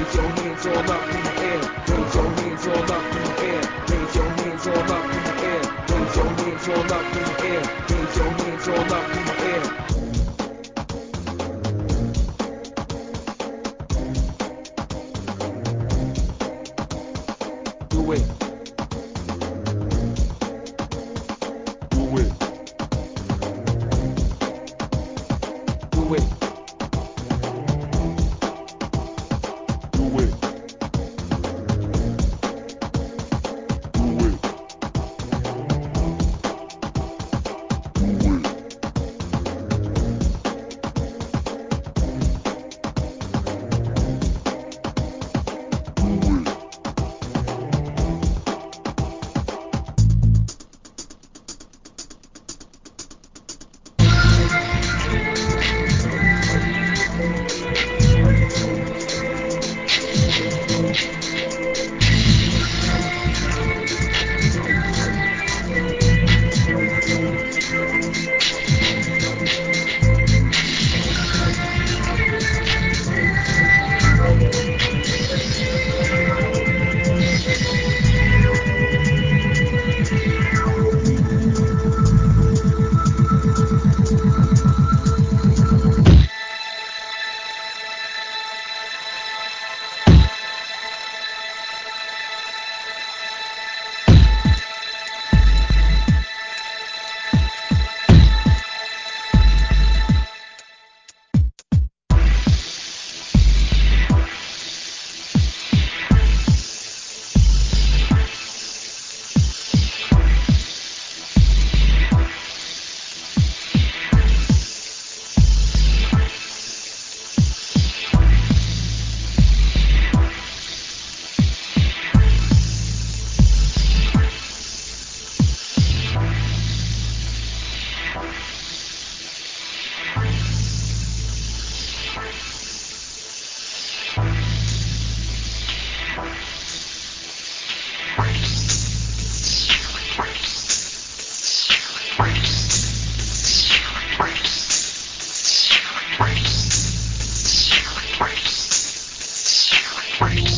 Raise your hands all up in the air. Raise your hands all up in the air. Raise your hands all up in the air. Raise your hands all up in the air. Raise your hands all up in the air. Do it. Do it. Do it. Do it. Right.